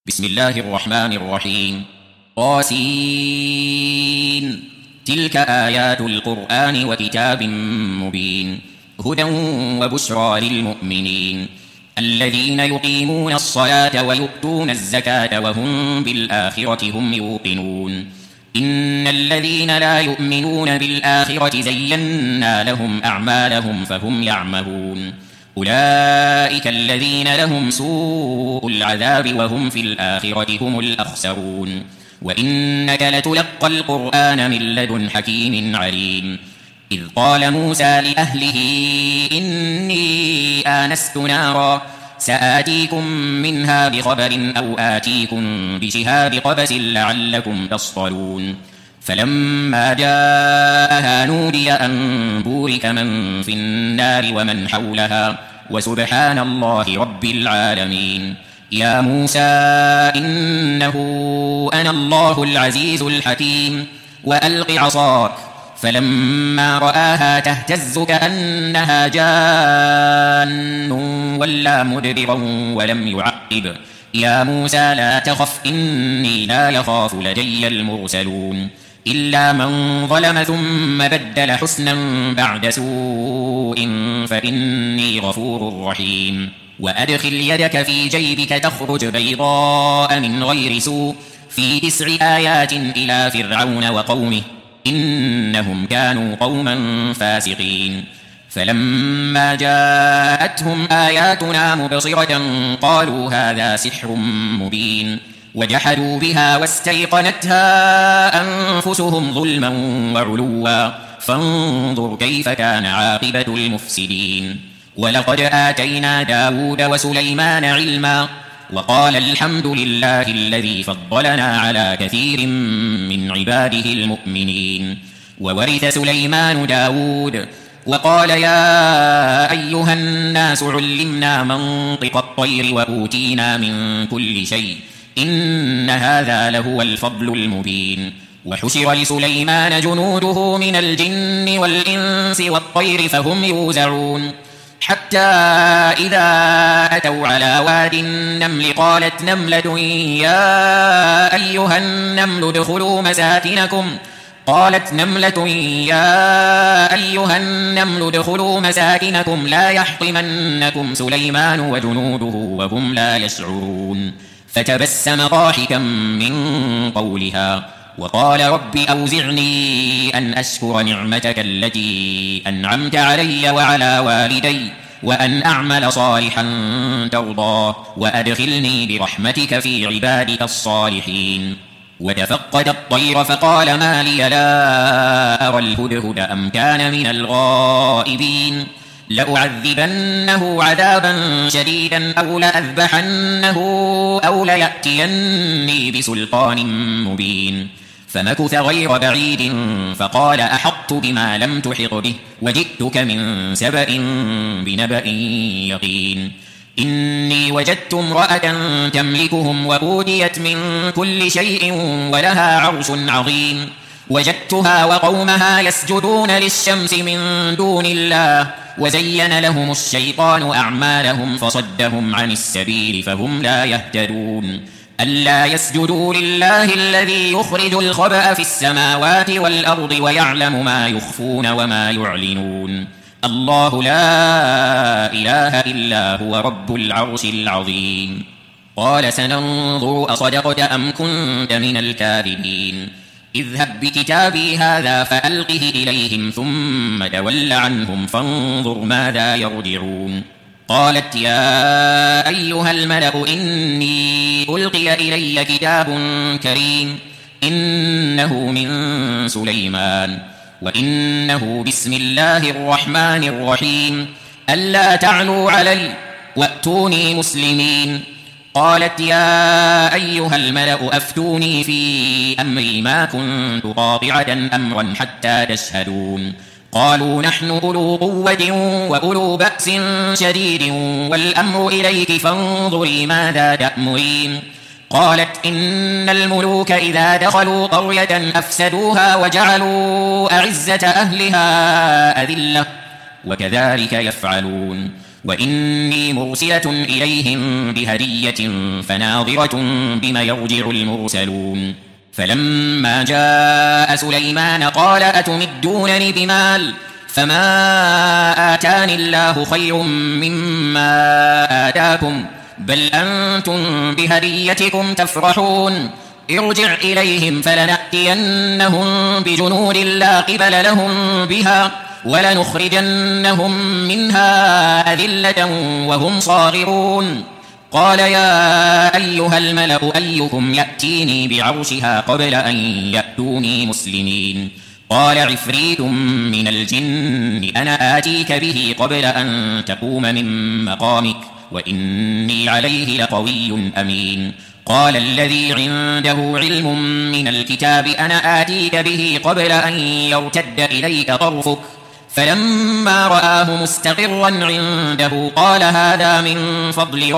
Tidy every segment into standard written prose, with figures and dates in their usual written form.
بسم الله الرحمن الرحيم. طاسين. تلك آيات القرآن وكتاب مبين، هدى وبشرى للمؤمنين الذين يقيمون الصلاة ويؤتون الزكاة وهم بالآخرة هم يوقنون. إن الذين لا يؤمنون بالآخرة زينا لهم أعمالهم فهم يعمهون. أولئك الذين لهم سوء العذاب وهم في الآخرة هم الأخسرون. وإنك لتلقى القرآن من لدن حكيم عليم. إذ قال موسى لأهله إني آنست نارا سآتيكم منها بخبر أو آتيكم بشهاب قبس لعلكم تصطلون. فلما جاءها نودي أن بورك من في النار ومن حولها وسبحان الله رب العالمين. يا موسى إنه أنا الله العزيز الحكيم وألق عصاك. فلما رآها تهتز كأنها جان ولا مدبرا ولم يعقب. يا موسى لا تخف إني لا يخاف لدي المرسلون. إلا من ظلم ثم بدل حسنا بعد سوء فإني غفور رحيم. وأدخل يدك في جيبك تخرج بيضاء من غير سوء في 9 آيات إلى فرعون وقومه إنهم كانوا قوما فاسقين. فلما جاءتهم آياتنا مبصرة قالوا هذا سحر مبين، وجحدوا بها واستيقنتها أنفسهم ظلما وعلوا فانظر كيف كان عاقبة المفسدين. ولقد آتينا داود وسليمان علما وقال الحمد لله الذي فضلنا على كثير من عباده المؤمنين. وورث سليمان داود وقال يا أيها الناس علمنا منطق الطير وأوتينا من كل شيء إن هذا لهو الفضل المبين. وحشر لسليمان جنوده من الجن والإنس والطير فهم يوزعون. حتى إذا أتوا على واد النمل قالت نملة يا أيها النمل ادخلوا مساكنكم لا يحطمنكم سليمان وجنوده وهم لا يشعرون. فتبسم ضاحكا من قولها وقال رب أوزعني أن أشكر نعمتك التي أنعمت علي وعلى والدي وأن أعمل صالحا ترضاه وأدخلني برحمتك في عبادك الصالحين. وتفقد الطير فقال ما لي لا أرى الهدهد أم كان من الغائبين. لأعذبنه عذابا شديدا أو لأذبحنه أو ليأتيني بسلطان مبين. فمكث غير بعيد فقال أحطت بما لم تحط به وجئتك من سبأ بنبأ يقين. إني وجدت امرأة تملكهم وأوتيت من كل شيء ولها عرش عظيم. وجدتها وقومها يسجدون للشمس من دون الله وزين لهم الشيطان أعمالهم فصدهم عن السبيل فهم لا يهتدون. ألا يسجدوا لله الذي يخرج الخبأ في السماوات والأرض ويعلم ما يخفون وما يعلنون. الله لا إله إلا هو رب العرش العظيم. قال سننظر أصدقت أم كنت من الكاذبين. اذهب بكتابي هذا فألقه إليهم ثم تول عنهم فانظر ماذا يرجعون. قالت يا أيها الملأ إني ألقي إلي كتاب كريم إنه من سليمان وإنه بسم الله الرحمن الرحيم ألا تعلوا علي وأتوني مسلمين. قالت يا أيها الملأ أفتوني في أمري ما كنت قاطعة أمرا حتى تشهدون. قالوا نحن أولو قوة وأولو بأس شديد والأمر إليك فانظري ماذا تأمرين. قالت إن الملوك إذا دخلوا قرية أفسدوها وجعلوا أعزة أهلها أذلة وكذلك يفعلون. وإني مرسلة إليهم بهدية فناظرة بما يرجع المرسلون. فلما جاء سليمان قال أتمدونني بمال فما آتاني الله خير مما آتاكم بل أنتم بهديتكم تفرحون. ارجع إليهم فلنأتينهم بجنود لا قبل لهم بها ولنخرجنهم منها أذلة وهم صاغرون. قال يا أيها الملأ أيكم يأتيني بعرشها قبل أن يأتوني مسلمين. قال عفريت من الجن أنا آتيك به قبل أن تقوم من مقامك وإني عليه لقوي أمين. قال الذي عنده علم من الكتاب أنا آتيك به قبل أن يرتد إليك طرفك فلما رآه مستقرا عنده قال هذا من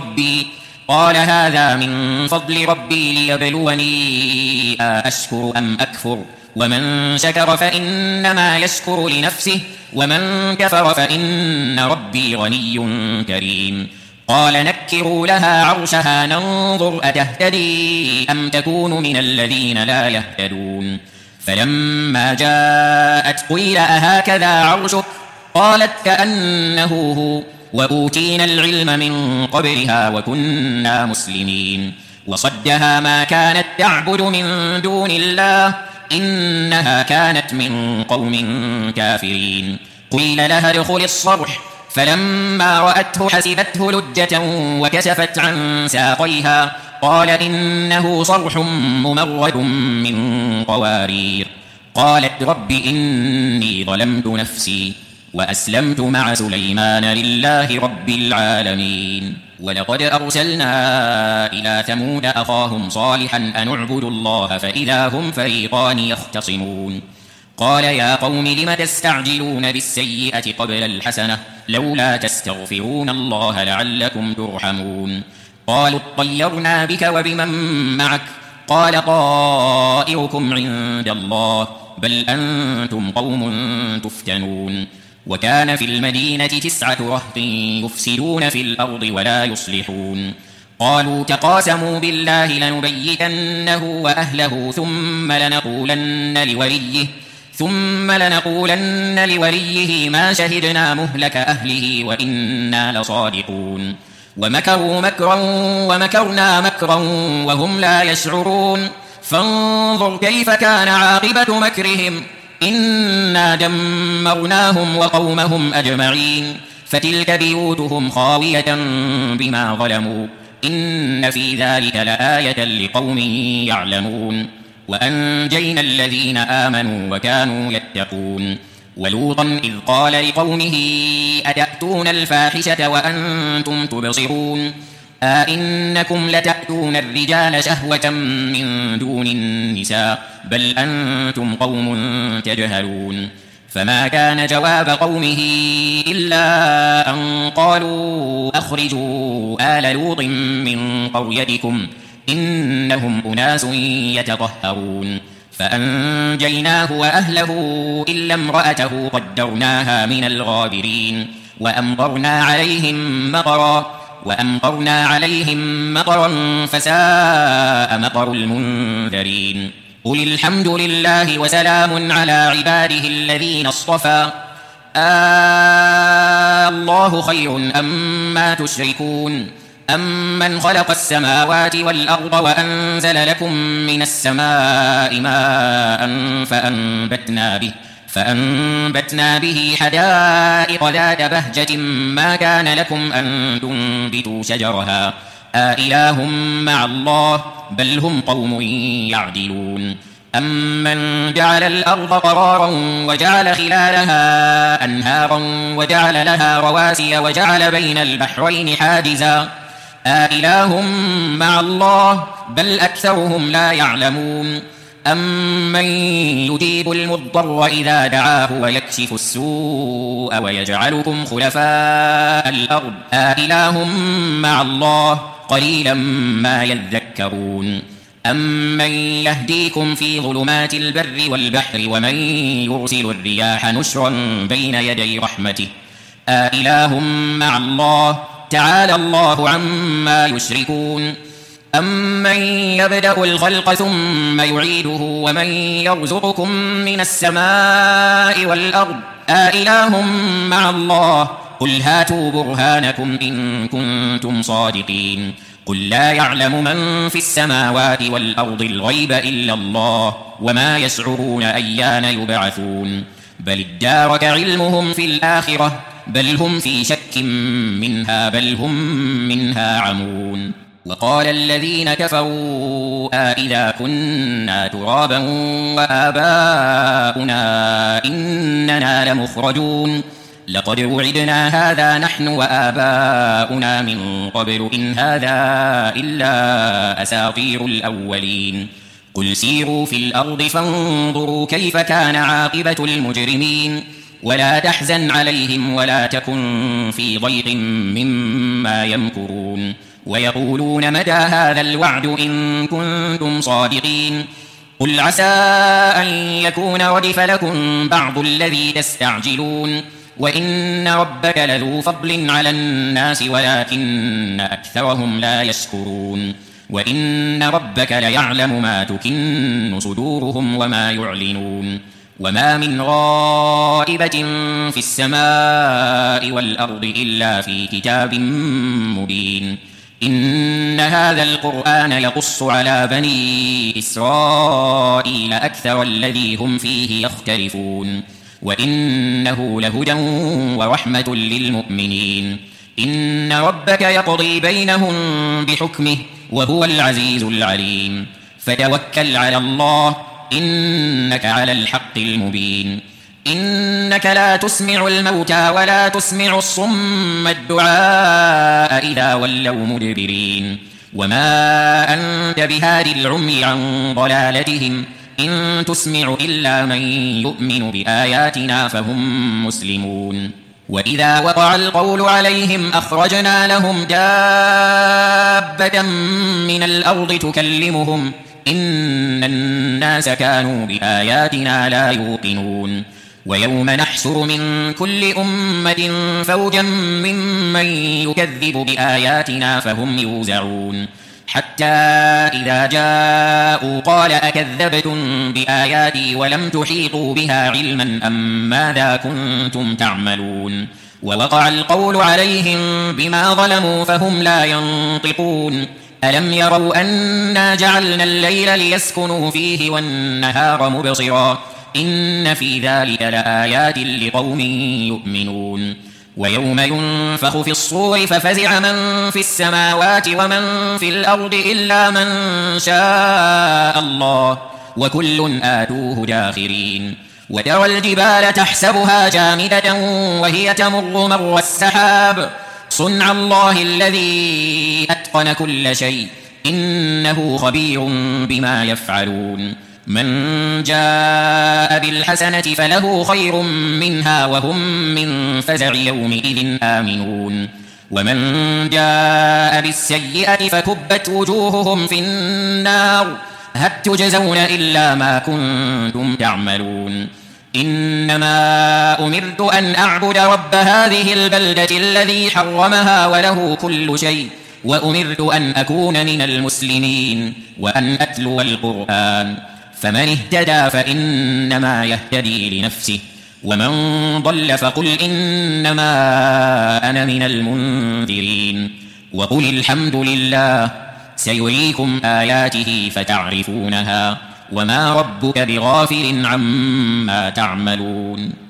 فضل ربي ليبلوني أشكر أم أكفر ومن شكر فإنما يشكر لنفسه ومن كفر فإن ربي غني كريم. قال نكروا لها عرشها ننظر أتهتدي أم تكون من الذين لا يهتدون. فلما جاءت قيل أهكذا عرشك قالت كأنه هو وأوتينا العلم من قبلها وكنا مسلمين. وصدها ما كانت تعبد من دون الله إنها كانت من قوم كافرين. قيل لها ادخل الصرح فلما رأته حسبته لجة وكشفت عن ساقيها قال إنه صرح ممرد من قوارير. قالت رب إني ظلمت نفسي وأسلمت مع سليمان لله رب العالمين. ولقد أرسلنا إلى ثمود أخاهم صالحا أن اعبدوا الله فإذا هم فريقان يختصمون. قال يا قوم لم تستعجلون بالسيئة قبل الحسنة لولا تستغفرون الله لعلكم ترحمون. قالوا اطيرنا بك وبمن معك قال طائركم عند الله بل أنتم قوم تفتنون. وكان في المدينة 9 رهط يفسدون في الأرض ولا يصلحون. قالوا تقاسموا بالله لنبيتنه وأهله ثم لنقولن لوليه ما شهدنا مهلك أهله وإنا لصادقون. ومكروا مكرا ومكرنا مكرا وهم لا يشعرون. فانظر كيف كان عاقبة مكرهم إنا دمرناهم وقومهم أجمعين. فتلك بيوتهم خاوية بما ظلموا إن في ذلك لآية لقوم يعلمون. وأنجينا الذين آمنوا وكانوا يتقون. ولوطا إذ قال لقومه أتأتون الفاحشة وأنتم تبصرون أئنكم لتأتون الرجال شهوة من دون النساء بل أنتم قوم تجهلون. فما كان جواب قومه إلا أن قالوا أخرجوا آل لوط من قريتكم إنهم أناس يتطهرون. فأنجيناه وأهله إلا امرأته قدرناها من الغابرين. وأمطرنا عليهم مطرا فساء مطر المنذرين. قل الحمد لله وسلام على عباده الذين اصطفى الله خير أما تشركون. أمن خلق السماوات والأرض وأنزل لكم من السماء ماء فأنبتنا به حدائق ذات بهجة ما كان لكم أن تنبتوا شجرها أإله مع الله بل هم قوم يعدلون. أمن جعل الأرض قرارا وجعل خلالها أنهارا وجعل لها رواسي وجعل بين البحرين حاجزا أإله مع الله بل أكثرهم لا يعلمون. أمن يجيب المضطر إذا دعاه ويكشف السوء ويجعلكم خلفاء الأرض أإله مع الله قليلا ما يذكرون. أمن يهديكم في ظلمات البر والبحر ومن يرسل الرياح نشرا بين يدي رحمته أإله مع الله تعالى الله عما يشركون أمن يبدأ الخلق ثم يعيده ومن يرزقكم من السماء والأرض أإله مع الله قل هاتوا برهانكم إن كنتم صادقين قل لا يعلم من في السماوات والأرض الغيب إلا الله وما يشعرون أيان يبعثون بل ادارك علمهم في الآخرة بل هم في شك منها بل هم منها عمون وقال الذين كفروا أإذا كنا ترابا وآباؤنا إننا لمخرجون لقد وعدنا هذا نحن وآباؤنا من قبل إن هذا إلا أساطير الأولين قل سيروا في الأرض فانظروا كيف كان عاقبة المجرمين ولا تحزن عليهم ولا تكن في ضيق مما يمكرون ويقولون متى هذا الوعد إن كنتم صادقين قل عسى أن يكون ردف لكم بعض الذي تستعجلون وإن ربك لذو فضل على الناس ولكن أكثرهم لا يشكرون وإن ربك ليعلم ما تكن صدورهم وما يعلنون وما من غائبة في السماء والأرض إلا في كتاب مبين إن هذا القرآن يقص على بني إسرائيل أكثر الذي هم فيه يختلفون وإنه لهدى ورحمة للمؤمنين إن ربك يقضي بينهم بحكمه وهو العزيز العليم فتوكل على الله إنك على الحق المبين إنك لا تسمع الموتى ولا تسمع الصم الدعاء إذا ولوا مدبرين وما أنت بهاد العمي عن ضلالتهم إن تسمع إلا من يؤمن بآياتنا فهم مسلمون وإذا وقع القول عليهم أخرجنا لهم دابة من الأرض تكلمهم إن الناس كانوا بآياتنا لا يوقنون ويوم نحشر من كل أمة فوجا ممن يكذب بآياتنا فهم يوزعون حتى إذا جاءوا قال أكذبتم بآياتي ولم تحيطوا بها علما أم ماذا كنتم تعملون ووقع القول عليهم بما ظلموا فهم لا ينطقون ألم يروا أنا جعلنا الليل ليسكنوا فيه والنهار مبصرا إن في ذلك لآيات لقوم يؤمنون ويوم ينفخ في الصور ففزع من في السماوات ومن في الأرض إلا من شاء الله وكل آتوه داخرين وترى الجبال تحسبها جامدة وهي تمر مر السحاب صنع الله الذي أتقن كل شيء إنه خبير بما يفعلون من جاء بالحسنة فله خير منها وهم من فزع يومئذ آمنون ومن جاء بالسيئة فكبت وجوههم في النار هل تجزون إلا ما كنتم تعملون إنما أمرت أن أعبد رب هذه البلدة الذي حرمها وله كل شيء وأمرت أن أكون من المسلمين وأن أتلو القرآن فمن اهتدى فإنما يهتدي لنفسه ومن ضل فقل إنما أنا من المنذرين وقل الحمد لله سيريكم آياته فتعرفونها وما ربك بغافل عما تعملون